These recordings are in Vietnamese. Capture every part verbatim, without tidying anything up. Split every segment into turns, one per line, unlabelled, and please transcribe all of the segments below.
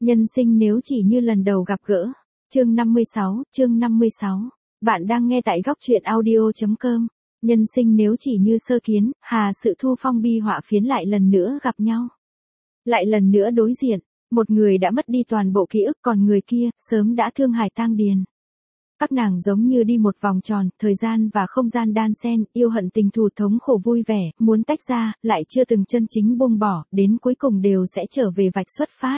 Nhân sinh nếu chỉ như lần đầu gặp gỡ. Chương năm mươi sáu, chương năm mươi sáu. Bạn đang nghe tại góc truyện audio chấm com. Nhân sinh nếu chỉ như sơ kiến, hà sự thu phong bi họa phiến lại lần nữa gặp nhau. Lại lần nữa đối diện, một người đã mất đi toàn bộ ký ức, còn người kia, sớm đã thương hải tang điền. Các nàng giống như đi một vòng tròn, thời gian và không gian đan xen, yêu hận tình thù thống khổ vui vẻ, muốn tách ra, lại chưa từng chân chính buông bỏ, đến cuối cùng đều sẽ trở về vạch xuất phát.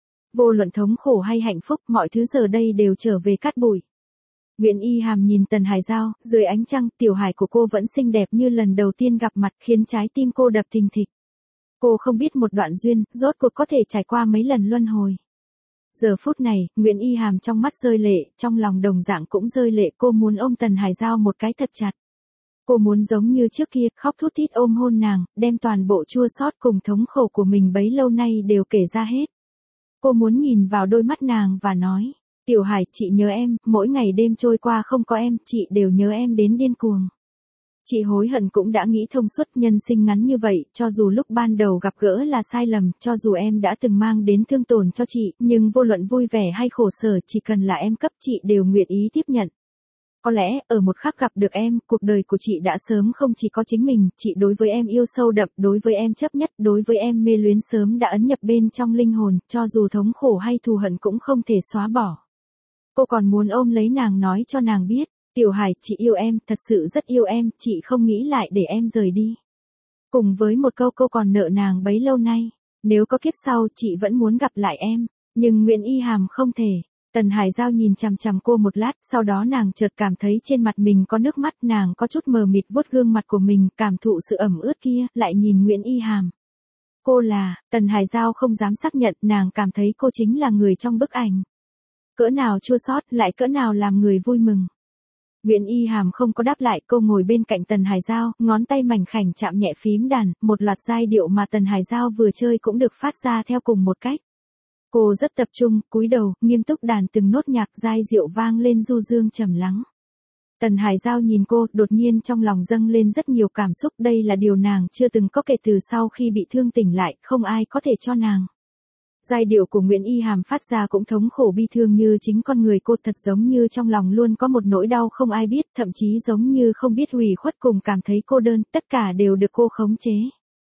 Vô luận thống khổ hay hạnh phúc, mọi thứ giờ đây đều trở về cát bụi. Nguyễn Y Hàm nhìn Tần Hải Giao, dưới ánh trăng, tiểu hải của cô vẫn xinh đẹp như lần đầu tiên gặp mặt, khiến trái tim cô đập thình thịch. Cô không biết một đoạn duyên, rốt cuộc có thể trải qua mấy lần luân hồi. Giờ phút này, Nguyễn Y Hàm trong mắt rơi lệ, trong lòng đồng dạng cũng rơi lệ, cô muốn ôm Tần Hải Giao một cái thật chặt. Cô muốn giống như trước kia, khóc thút thít ôm hôn nàng, đem toàn bộ chua xót cùng thống khổ của mình bấy lâu nay đều kể ra hết. Cô muốn nhìn vào đôi mắt nàng và nói, Tiểu Hải, chị nhớ em, mỗi ngày đêm trôi qua không có em, chị đều nhớ em đến điên cuồng. Chị hối hận cũng đã nghĩ thông suốt, nhân sinh ngắn như vậy, cho dù lúc ban đầu gặp gỡ là sai lầm, cho dù em đã từng mang đến thương tổn cho chị, nhưng vô luận vui vẻ hay khổ sở, chỉ cần là em cấp chị đều nguyện ý tiếp nhận. Có lẽ, ở một khắc gặp được em, cuộc đời của chị đã sớm không chỉ có chính mình, chị đối với em yêu sâu đậm, đối với em chấp nhất, đối với em mê luyến sớm đã ấn nhập bên trong linh hồn, cho dù thống khổ hay thù hận cũng không thể xóa bỏ. Cô còn muốn ôm lấy nàng nói cho nàng biết, Tiểu Hải, chị yêu em, thật sự rất yêu em, chị không nghĩ lại để em rời đi. Cùng với một câu cô còn nợ nàng bấy lâu nay, nếu có kiếp sau chị vẫn muốn gặp lại em, nhưng Nguyễn Y Hàm không thể. Tần Hải Giao nhìn chằm chằm cô một lát, sau đó nàng chợt cảm thấy trên mặt mình có nước mắt, nàng có chút mờ mịt vuốt gương mặt của mình, cảm thụ sự ẩm ướt kia, lại nhìn Nguyễn Y Hàm. Cô là, Tần Hải Giao không dám xác nhận, nàng cảm thấy cô chính là người trong bức ảnh. Cỡ nào chua xót, lại cỡ nào làm người vui mừng. Nguyễn Y Hàm không có đáp lại, cô ngồi bên cạnh Tần Hải Giao, ngón tay mảnh khảnh chạm nhẹ phím đàn, một loạt giai điệu mà Tần Hải Giao vừa chơi cũng được phát ra theo cùng một cách. Cô rất tập trung, cúi đầu, nghiêm túc đàn từng nốt nhạc, giai điệu vang lên du dương trầm lắng. Tần Hải Giao nhìn cô, đột nhiên trong lòng dâng lên rất nhiều cảm xúc, đây là điều nàng chưa từng có kể từ sau khi bị thương tỉnh lại, không ai có thể cho nàng. Giai điệu của Nguyễn Y Hàm phát ra cũng thống khổ bi thương như chính con người cô, thật giống như trong lòng luôn có một nỗi đau không ai biết, thậm chí giống như không biết hủy khuất cùng cảm thấy cô đơn, tất cả đều được cô khống chế.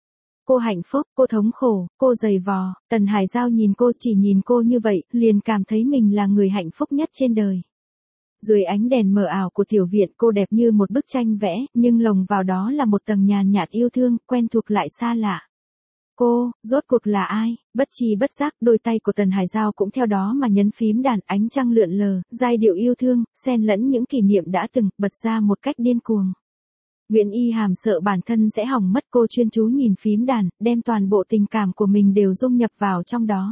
Cô hạnh phúc, cô thống khổ, cô dày vò, Tần Hải Giao nhìn cô, chỉ nhìn cô như vậy, liền cảm thấy mình là người hạnh phúc nhất trên đời. Dưới ánh đèn mờ ảo của tiểu viện, cô đẹp như một bức tranh vẽ, nhưng lồng vào đó là một tầng nhàn nhạt yêu thương, quen thuộc lại xa lạ. Cô, rốt cuộc là ai? Bất tri bất giác, đôi tay của Tần Hải Giao cũng theo đó mà nhấn phím đàn, ánh trăng lượn lờ, giai điệu yêu thương, xen lẫn những kỷ niệm đã từng, bật ra một cách điên cuồng. Nguyễn Y Hàm sợ bản thân sẽ hỏng mất, cô chuyên chú nhìn phím đàn, đem toàn bộ tình cảm của mình đều dung nhập vào trong đó.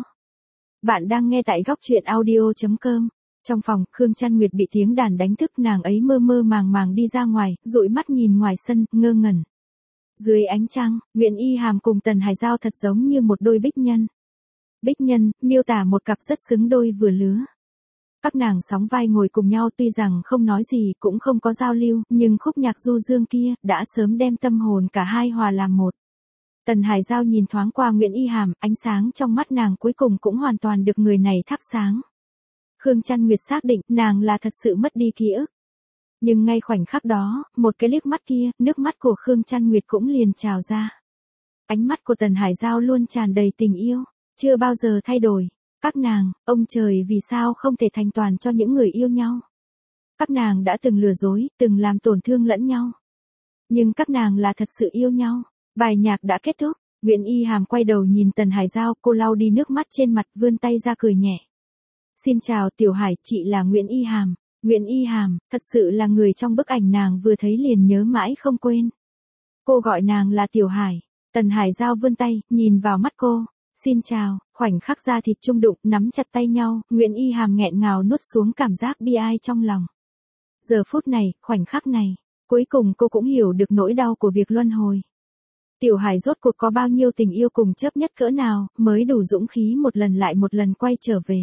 Bạn đang nghe tại góc truyện audio chấm com. Trong phòng, Khương Trăn Nguyệt bị tiếng đàn đánh thức, nàng ấy mơ mơ màng màng đi ra ngoài, dụi mắt nhìn ngoài sân, ngơ ngẩn. Dưới ánh trăng, Nguyễn Y Hàm cùng Tần Hải Giao thật giống như một đôi bích nhân. Bích nhân, miêu tả một cặp rất xứng đôi vừa lứa. Các nàng sóng vai ngồi cùng nhau, tuy rằng không nói gì, cũng không có giao lưu, nhưng khúc nhạc du dương kia, đã sớm đem tâm hồn cả hai hòa làm một. Tần Hải Giao nhìn thoáng qua Nguyễn Y Hàm, ánh sáng trong mắt nàng cuối cùng cũng hoàn toàn được người này thắp sáng. Khương Trăn Nguyệt xác định, nàng là thật sự mất đi ký ức. Nhưng ngay khoảnh khắc đó, một cái liếc mắt kia, nước mắt của Khương Trăn Nguyệt cũng liền trào ra. Ánh mắt của Tần Hải Giao luôn tràn đầy tình yêu, chưa bao giờ thay đổi. Các nàng, ông trời vì sao không thể thành toàn cho những người yêu nhau. Các nàng đã từng lừa dối, từng làm tổn thương lẫn nhau. Nhưng các nàng là thật sự yêu nhau. Bài nhạc đã kết thúc, Nguyễn Y Hàm quay đầu nhìn Tần Hải Giao, cô lau đi nước mắt trên mặt, vươn tay ra cười nhẹ. Xin chào Tiểu Hải, chị là Nguyễn Y Hàm. Nguyễn Y Hàm, thật sự là người trong bức ảnh nàng vừa thấy liền nhớ mãi không quên. Cô gọi nàng là Tiểu Hải. Tần Hải Giao vươn tay, nhìn vào mắt cô. Xin chào, khoảnh khắc da thịt chung đụng, nắm chặt tay nhau, Nguyễn Y Hàm nghẹn ngào nuốt xuống cảm giác bi ai trong lòng. Giờ phút này, khoảnh khắc này, cuối cùng cô cũng hiểu được nỗi đau của việc luân hồi. Tiểu Hải rốt cuộc có bao nhiêu tình yêu cùng chấp nhất cỡ nào, mới đủ dũng khí một lần lại một lần quay trở về.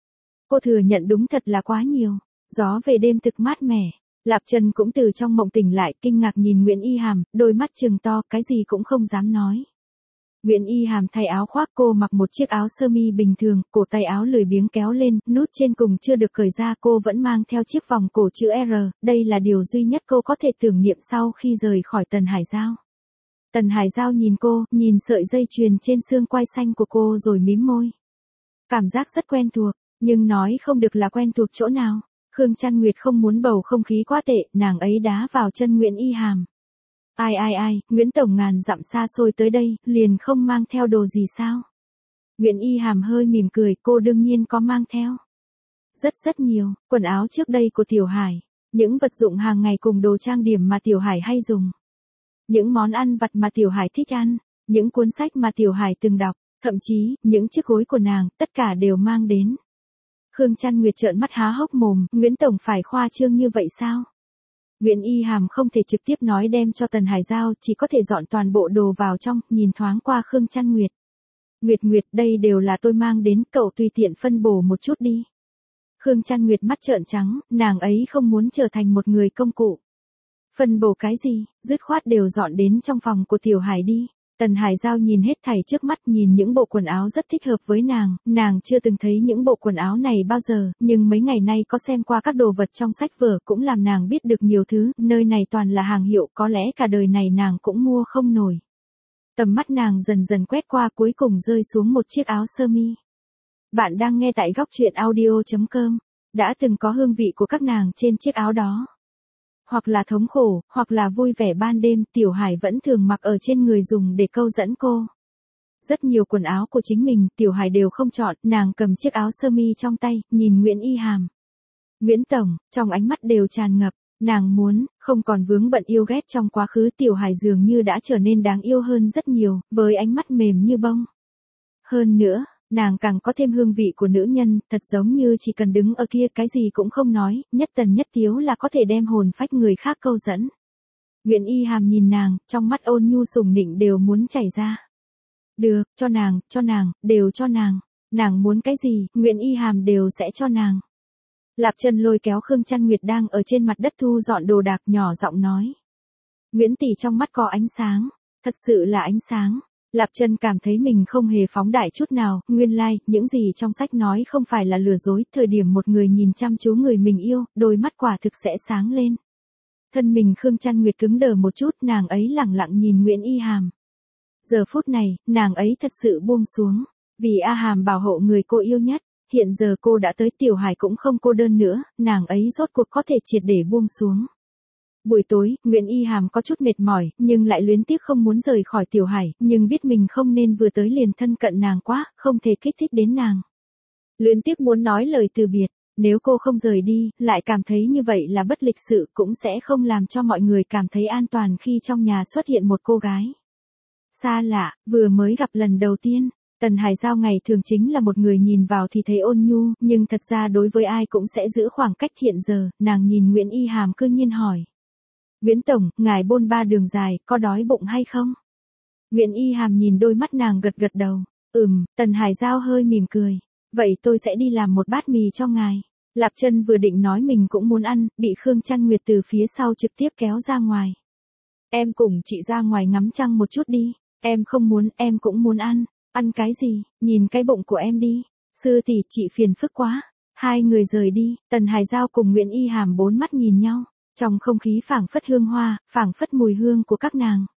Cô thừa nhận đúng thật là quá nhiều. Gió về đêm thực mát mẻ. Lạp Trần cũng từ trong mộng tỉnh lại, kinh ngạc nhìn Nguyễn Y Hàm, đôi mắt trừng to, cái gì cũng không dám nói. Nguyễn Y Hàm thay áo khoác, cô mặc một chiếc áo sơ mi bình thường, cổ tay áo lười biếng kéo lên, nút trên cùng chưa được cởi ra, cô vẫn mang theo chiếc vòng cổ chữ R, đây là điều duy nhất cô có thể tưởng niệm sau khi rời khỏi Tần Hải Giao. Tần Hải Giao nhìn cô, nhìn sợi dây chuyền trên xương quai xanh của cô rồi mím môi. Cảm giác rất quen thuộc, nhưng nói không được là quen thuộc chỗ nào. Khương Trăn Nguyệt không muốn bầu không khí quá tệ, nàng ấy đá vào chân Nguyễn Y Hàm. Ai ai ai, Nguyễn Tổng ngàn dặm xa xôi tới đây, liền không mang theo đồ gì sao? Nguyễn Y Hàm hơi mỉm cười, cô đương nhiên có mang theo. Rất rất nhiều, quần áo trước đây của Tiểu Hải, những vật dụng hàng ngày cùng đồ trang điểm mà Tiểu Hải hay dùng. Những món ăn vặt mà Tiểu Hải thích ăn, những cuốn sách mà Tiểu Hải từng đọc, thậm chí, những chiếc gối của nàng, tất cả đều mang đến. Khương Trăn Nguyệt trợn mắt há hốc mồm, Nguyễn Tổng phải khoa trương như vậy sao? Nguyễn Y Hàm không thể trực tiếp nói đem cho Tần Hải Giao, chỉ có thể dọn toàn bộ đồ vào trong, nhìn thoáng qua Khương Trăn Nguyệt. Nguyệt Nguyệt, đây đều là tôi mang đến, cậu tùy tiện phân bổ một chút đi. Khương Trăn Nguyệt mắt trợn trắng, nàng ấy không muốn trở thành một người công cụ. Phân bổ cái gì, dứt khoát đều dọn đến trong phòng của Tiểu Hải đi. Tần Hải Giao nhìn hết thảy trước mắt, nhìn những bộ quần áo rất thích hợp với nàng, nàng chưa từng thấy những bộ quần áo này bao giờ, nhưng mấy ngày nay có xem qua các đồ vật trong sách vở cũng làm nàng biết được nhiều thứ, nơi này toàn là hàng hiệu, có lẽ cả đời này nàng cũng mua không nổi. Tầm mắt nàng dần dần quét qua, cuối cùng rơi xuống một chiếc áo sơ mi. Bạn đang nghe tại góc truyện audio chấm com, đã từng có hương vị của các nàng trên chiếc áo đó. Hoặc là thống khổ, hoặc là vui vẻ ban đêm, Tiểu Hải vẫn thường mặc ở trên người dùng để câu dẫn cô. Rất nhiều quần áo của chính mình, Tiểu Hải đều không chọn, nàng cầm chiếc áo sơ mi trong tay, nhìn Nguyễn Y Hàm. Nguyễn Tổng, trong ánh mắt đều tràn ngập, nàng muốn, không còn vướng bận yêu ghét trong quá khứ, Tiểu Hải dường như đã trở nên đáng yêu hơn rất nhiều, với ánh mắt mềm như bông. Hơn nữa, nàng càng có thêm hương vị của nữ nhân, thật giống như chỉ cần đứng ở kia cái gì cũng không nói, nhất tần nhất tiếu là có thể đem hồn phách người khác câu dẫn. Nguyễn Y Hàm nhìn nàng, trong mắt ôn nhu sủng nịnh đều muốn chảy ra. Được, cho nàng, cho nàng, đều cho nàng. Nàng muốn cái gì, Nguyễn Y Hàm đều sẽ cho nàng. Lạp Trân lôi kéo Khương Trăn Nguyệt đang ở trên mặt đất thu dọn đồ đạc, nhỏ giọng nói. Nguyễn tỷ trong mắt có ánh sáng, thật sự là ánh sáng. Lạp Trân cảm thấy mình không hề phóng đại chút nào, nguyên lai, like, những gì trong sách nói không phải là lừa dối, thời điểm một người nhìn chăm chú người mình yêu, đôi mắt quả thực sẽ sáng lên. Thân mình Khương Trăn Nguyệt cứng đờ một chút, nàng ấy lẳng lặng nhìn Nguyễn Y Hàm. Giờ phút này, nàng ấy thật sự buông xuống, vì A Hàm bảo hộ người cô yêu nhất, hiện giờ cô đã tới, Tiểu Hải cũng không cô đơn nữa, nàng ấy rốt cuộc có thể triệt để buông xuống. Buổi tối, Nguyễn Y Hàm có chút mệt mỏi, nhưng lại luyến tiếc không muốn rời khỏi Tiểu Hải, nhưng biết mình không nên vừa tới liền thân cận nàng quá, không thể kích thích đến nàng. Luyến tiếc muốn nói lời từ biệt, nếu cô không rời đi, lại cảm thấy như vậy là bất lịch sự, cũng sẽ không làm cho mọi người cảm thấy an toàn khi trong nhà xuất hiện một cô gái xa lạ, vừa mới gặp lần đầu tiên. Tần Hải Giao ngày thường chính là một người nhìn vào thì thấy ôn nhu, nhưng thật ra đối với ai cũng sẽ giữ khoảng cách, hiện giờ, nàng nhìn Nguyễn Y Hàm cương nhiên hỏi. Nguyễn Tổng, ngài bôn ba đường dài, có đói bụng hay không? Nguyễn Y Hàm nhìn đôi mắt nàng gật gật đầu. Ừm, Tần Hải Giao hơi mỉm cười. Vậy tôi sẽ đi làm một bát mì cho ngài. Lạp Trân vừa định nói mình cũng muốn ăn, bị Khương Trăn Nguyệt từ phía sau trực tiếp kéo ra ngoài. Em cùng chị ra ngoài ngắm trăng một chút đi. Em không muốn, em cũng muốn ăn. Ăn cái gì, nhìn cái bụng của em đi. Sư tỷ, chị phiền phức quá. Hai người rời đi, Tần Hải Giao cùng Nguyễn Y Hàm bốn mắt nhìn nhau. Trong không khí phảng phất hương hoa, phảng phất mùi hương của các nàng.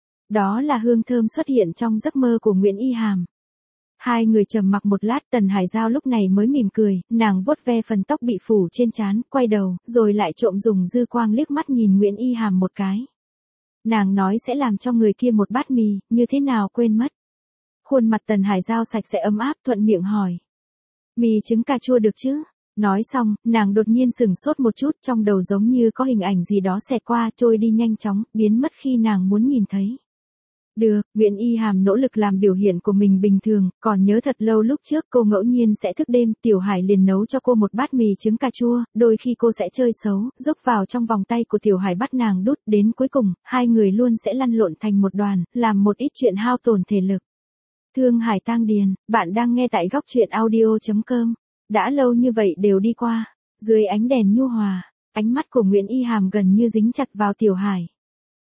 Đó là hương thơm xuất hiện trong giấc mơ của Nguyễn Y Hàm. Hai người trầm mặc một lát, Tần Hải Giao lúc này mới mỉm cười, nàng vuốt ve phần tóc bị phủ trên trán, quay đầu, rồi lại trộm dùng dư quang liếc mắt nhìn Nguyễn Y Hàm một cái. Nàng nói sẽ làm cho người kia một bát mì, như thế nào quên mất. Khuôn mặt Tần Hải Giao sạch sẽ ấm áp, thuận miệng hỏi. Mì trứng cà chua được chứ? Nói xong, nàng đột nhiên sửng sốt một chút, trong đầu giống như có hình ảnh gì đó xẹt qua, trôi đi nhanh chóng, biến mất khi nàng muốn nhìn thấy. Được, Nguyễn Y Hàm nỗ lực làm biểu hiện của mình bình thường, còn nhớ thật lâu lúc trước cô ngẫu nhiên sẽ thức đêm, Tiểu Hải liền nấu cho cô một bát mì trứng cà chua, đôi khi cô sẽ chơi xấu, rúc vào trong vòng tay của Tiểu Hải bắt nàng đút, đến cuối cùng, hai người luôn sẽ lăn lộn thành một đoàn, làm một ít chuyện hao tổn thể lực. Thương Hải Tang Điền, bạn đang nghe tại góc truyện audio chấm com. Đã lâu như vậy đều đi qua, dưới ánh đèn nhu hòa, ánh mắt của Nguyễn Y Hàm gần như dính chặt vào Tiểu Hải.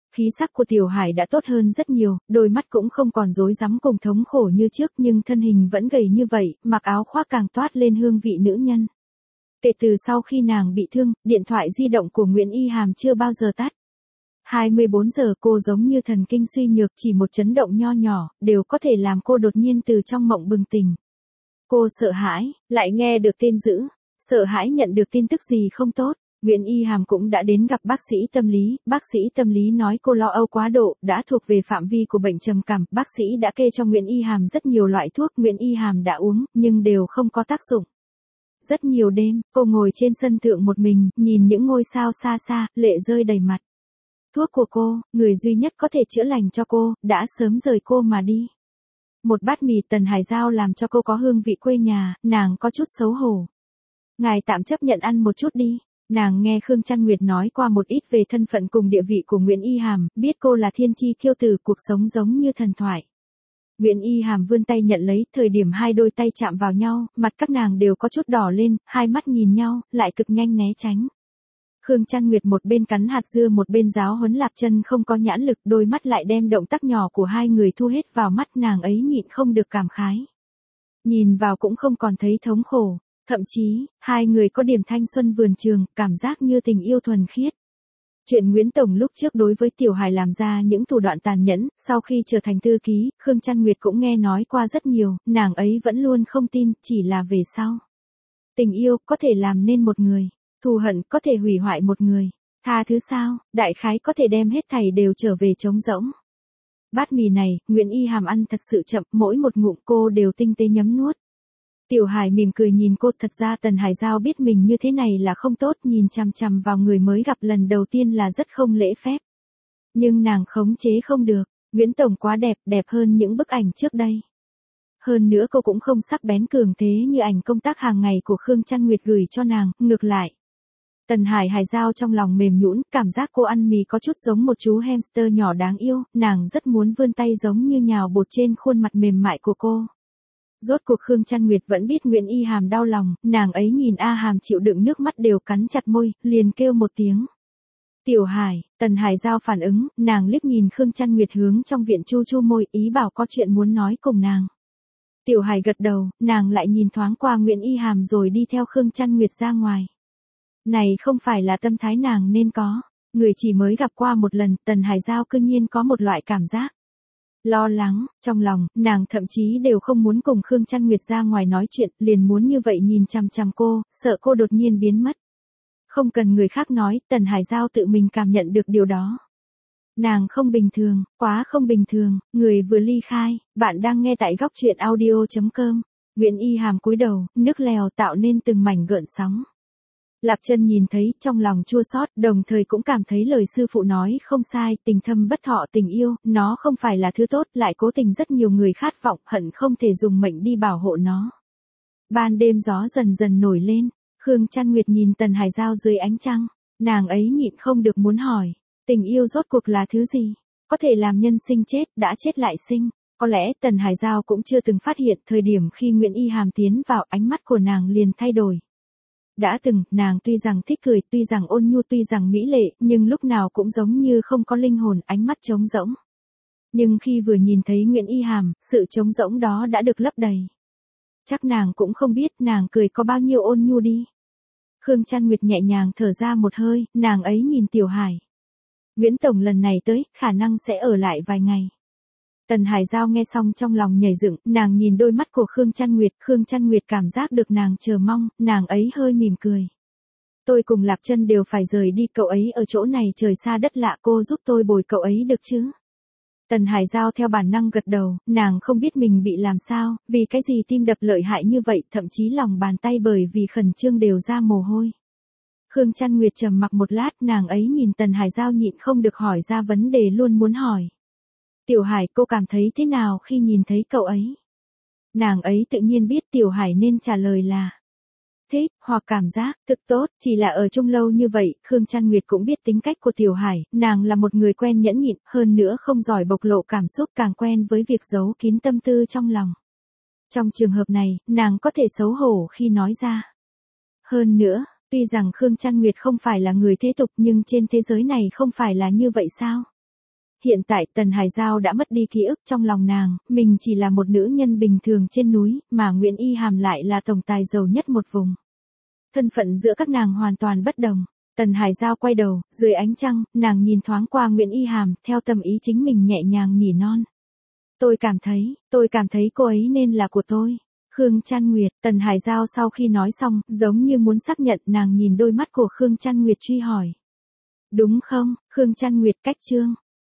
Khí sắc của Tiểu Hải đã tốt hơn rất nhiều, đôi mắt cũng không còn rối rắm cùng thống khổ như trước nhưng thân hình vẫn gầy như vậy, mặc áo khoác càng toát lên hương vị nữ nhân. Kể từ sau khi nàng bị thương, điện thoại di động của Nguyễn Y Hàm chưa bao giờ tắt. hai mươi bốn giờ cô giống như thần kinh suy nhược, chỉ một chấn động nho nhỏ, đều có thể làm cô đột nhiên từ trong mộng bừng tỉnh. Cô sợ hãi, lại nghe được tin dữ, sợ hãi nhận được tin tức gì không tốt. Nguyễn Y Hàm cũng đã đến gặp bác sĩ tâm lý, bác sĩ tâm lý nói cô lo âu quá độ, đã thuộc về phạm vi của bệnh trầm cảm, bác sĩ đã kê cho Nguyễn Y Hàm rất nhiều loại thuốc, Nguyễn Y Hàm đã uống, nhưng đều không có tác dụng. Rất nhiều đêm, cô ngồi trên sân thượng một mình, nhìn những ngôi sao xa xa, lệ rơi đầy mặt. Thuốc của cô, người duy nhất có thể chữa lành cho cô, đã sớm rời cô mà đi. Một bát mì Tần Hải Giao làm cho cô có hương vị quê nhà, nàng có chút xấu hổ. Ngài tạm chấp nhận ăn một chút đi. Nàng nghe Khương Trăn Nguyệt nói qua một ít về thân phận cùng địa vị của Nguyễn Y Hàm, biết cô là thiên chi kiêu tử, cuộc sống giống như thần thoại. Nguyễn Y Hàm vươn tay nhận lấy, thời điểm hai đôi tay chạm vào nhau, mặt các nàng đều có chút đỏ lên, hai mắt nhìn nhau, lại cực nhanh né tránh. Khương Trăn Nguyệt một bên cắn hạt dưa một bên giáo huấn Lạp Chân không có nhãn lực, đôi mắt lại đem động tác nhỏ của hai người thu hết vào mắt, nàng ấy nhịn không được cảm khái. Nhìn vào cũng không còn thấy thống khổ. Thậm chí, hai người có điểm thanh xuân vườn trường, cảm giác như tình yêu thuần khiết. Chuyện Nguyễn Tổng lúc trước đối với Tiểu Hải làm ra những thủ đoạn tàn nhẫn, sau khi trở thành thư ký, Khương Trăn Nguyệt cũng nghe nói qua rất nhiều, nàng ấy vẫn luôn không tin, chỉ là về sau. Tình yêu có thể làm nên một người, thù hận có thể hủy hoại một người, tha thứ sao, đại khái có thể đem hết thảy đều trở về trống rỗng. Bát mì này, Nguyễn Y Hàm ăn thật sự chậm, mỗi một ngụm cô đều tinh tế nhấm nuốt. Tiểu Hải mỉm cười nhìn cô, thật ra Tần Hải Giao biết mình như thế này là không tốt, nhìn chằm chằm vào người mới gặp lần đầu tiên là rất không lễ phép. Nhưng nàng khống chế không được, Nguyễn Tổng quá đẹp, đẹp hơn những bức ảnh trước đây. Hơn nữa cô cũng không sắc bén cường thế như ảnh công tác hàng ngày của Khương Trăn Nguyệt gửi cho nàng, ngược lại. Tần Hải Hải Giao trong lòng mềm nhũn, cảm giác cô ăn mì có chút giống một chú hamster nhỏ đáng yêu, nàng rất muốn vươn tay giống như nhào bột trên khuôn mặt mềm mại của cô. Rốt cuộc Khương Trăn Nguyệt vẫn biết Nguyễn Y Hàm đau lòng, nàng ấy nhìn A Hàm chịu đựng nước mắt đều cắn chặt môi, liền kêu một tiếng. Tiểu Hải, Tần Hải Giao phản ứng, nàng liếc nhìn Khương Trăn Nguyệt hướng trong viện chu chu môi, ý bảo có chuyện muốn nói cùng nàng. Tiểu Hải gật đầu, nàng lại nhìn thoáng qua Nguyễn Y Hàm rồi đi theo Khương Trăn Nguyệt ra ngoài. Này không phải là tâm thái nàng nên có, người chỉ mới gặp qua một lần, Tần Hải Giao cư nhiên có một loại cảm giác lo lắng, trong lòng, nàng thậm chí đều không muốn cùng Khương Trăn Nguyệt ra ngoài nói chuyện, liền muốn như vậy nhìn chằm chằm cô, sợ cô đột nhiên biến mất. Không cần người khác nói, Tần Hải Giao tự mình cảm nhận được điều đó. Nàng không bình thường, quá không bình thường, người vừa ly khai, bạn đang nghe tại góc truyện audio chấm com. Nguyễn Y Hàm cúi đầu, nước lèo tạo nên từng mảnh gợn sóng. Lạp Chân nhìn thấy, trong lòng chua xót, đồng thời cũng cảm thấy lời sư phụ nói không sai, tình thâm bất thọ tình yêu, nó không phải là thứ tốt, lại cố tình rất nhiều người khát vọng, hận không thể dùng mệnh đi bảo hộ nó. Ban đêm gió dần dần nổi lên, Khương Trăn Nguyệt nhìn Tần Hải Giao dưới ánh trăng, nàng ấy nhịn không được muốn hỏi, tình yêu rốt cuộc là thứ gì? Có thể làm nhân sinh chết, đã chết lại sinh. Có lẽ Tần Hải Giao cũng chưa từng phát hiện thời điểm khi Nguyễn Y Hàm tiến vào, ánh mắt của nàng liền thay đổi. Đã từng, nàng tuy rằng thích cười, tuy rằng ôn nhu, tuy rằng mỹ lệ, nhưng lúc nào cũng giống như không có linh hồn, ánh mắt trống rỗng. Nhưng khi vừa nhìn thấy Nguyễn Y Hàm, sự trống rỗng đó đã được lấp đầy. Chắc nàng cũng không biết nàng cười có bao nhiêu ôn nhu đi. Khương Trăn Nguyệt nhẹ nhàng thở ra một hơi, nàng ấy nhìn Tiểu Hải. Nguyễn Tổng lần này tới, khả năng sẽ ở lại vài ngày. Tần Hải Giao nghe xong trong lòng nhảy dựng, nàng nhìn đôi mắt của Khương Trăn Nguyệt, Khương Trăn Nguyệt cảm giác được nàng chờ mong, nàng ấy hơi mỉm cười. Tôi cùng Lạp Chân đều phải rời đi, cậu ấy ở chỗ này trời xa đất lạ, cô giúp tôi bồi cậu ấy được chứ? Tần Hải Giao theo bản năng gật đầu, nàng không biết mình bị làm sao, vì cái gì tim đập lợi hại như vậy, thậm chí lòng bàn tay bởi vì khẩn trương đều ra mồ hôi. Khương Trăn Nguyệt trầm mặc một lát, nàng ấy nhìn Tần Hải Giao nhịn không được hỏi ra vấn đề luôn muốn hỏi. Tiểu Hải, cô cảm thấy thế nào khi nhìn thấy cậu ấy? Nàng ấy tự nhiên biết Tiểu Hải nên trả lời là thích, hoặc cảm giác thực tốt, chỉ là ở chung lâu như vậy, Khương Trăn Nguyệt cũng biết tính cách của Tiểu Hải, nàng là một người quen nhẫn nhịn, hơn nữa không giỏi bộc lộ cảm xúc, càng quen với việc giấu kín tâm tư trong lòng. Trong trường hợp này, nàng có thể xấu hổ khi nói ra. Hơn nữa, tuy rằng Khương Trăn Nguyệt không phải là người thế tục nhưng trên thế giới này không phải là như vậy sao? hiện tại Tần Hải Giao đã mất đi ký ức trong lòng nàng, mình chỉ là một nữ nhân bình thường trên núi, mà Nguyễn Y Hàm lại là tổng tài giàu nhất một vùng. Thân phận giữa các nàng hoàn toàn bất đồng. Tần Hải Giao quay đầu, dưới ánh trăng, nàng nhìn thoáng qua Nguyễn Y Hàm, theo tâm ý chính mình nhẹ nhàng nỉ non. Tôi cảm thấy, tôi cảm thấy cô ấy nên là của tôi. Khương Trăn Nguyệt, Tần Hải Giao sau khi nói xong, giống như muốn xác nhận, nàng nhìn đôi mắt của Khương Trăn Nguyệt truy hỏi. Đúng không, Khương Trăn Nguyệt cách chương.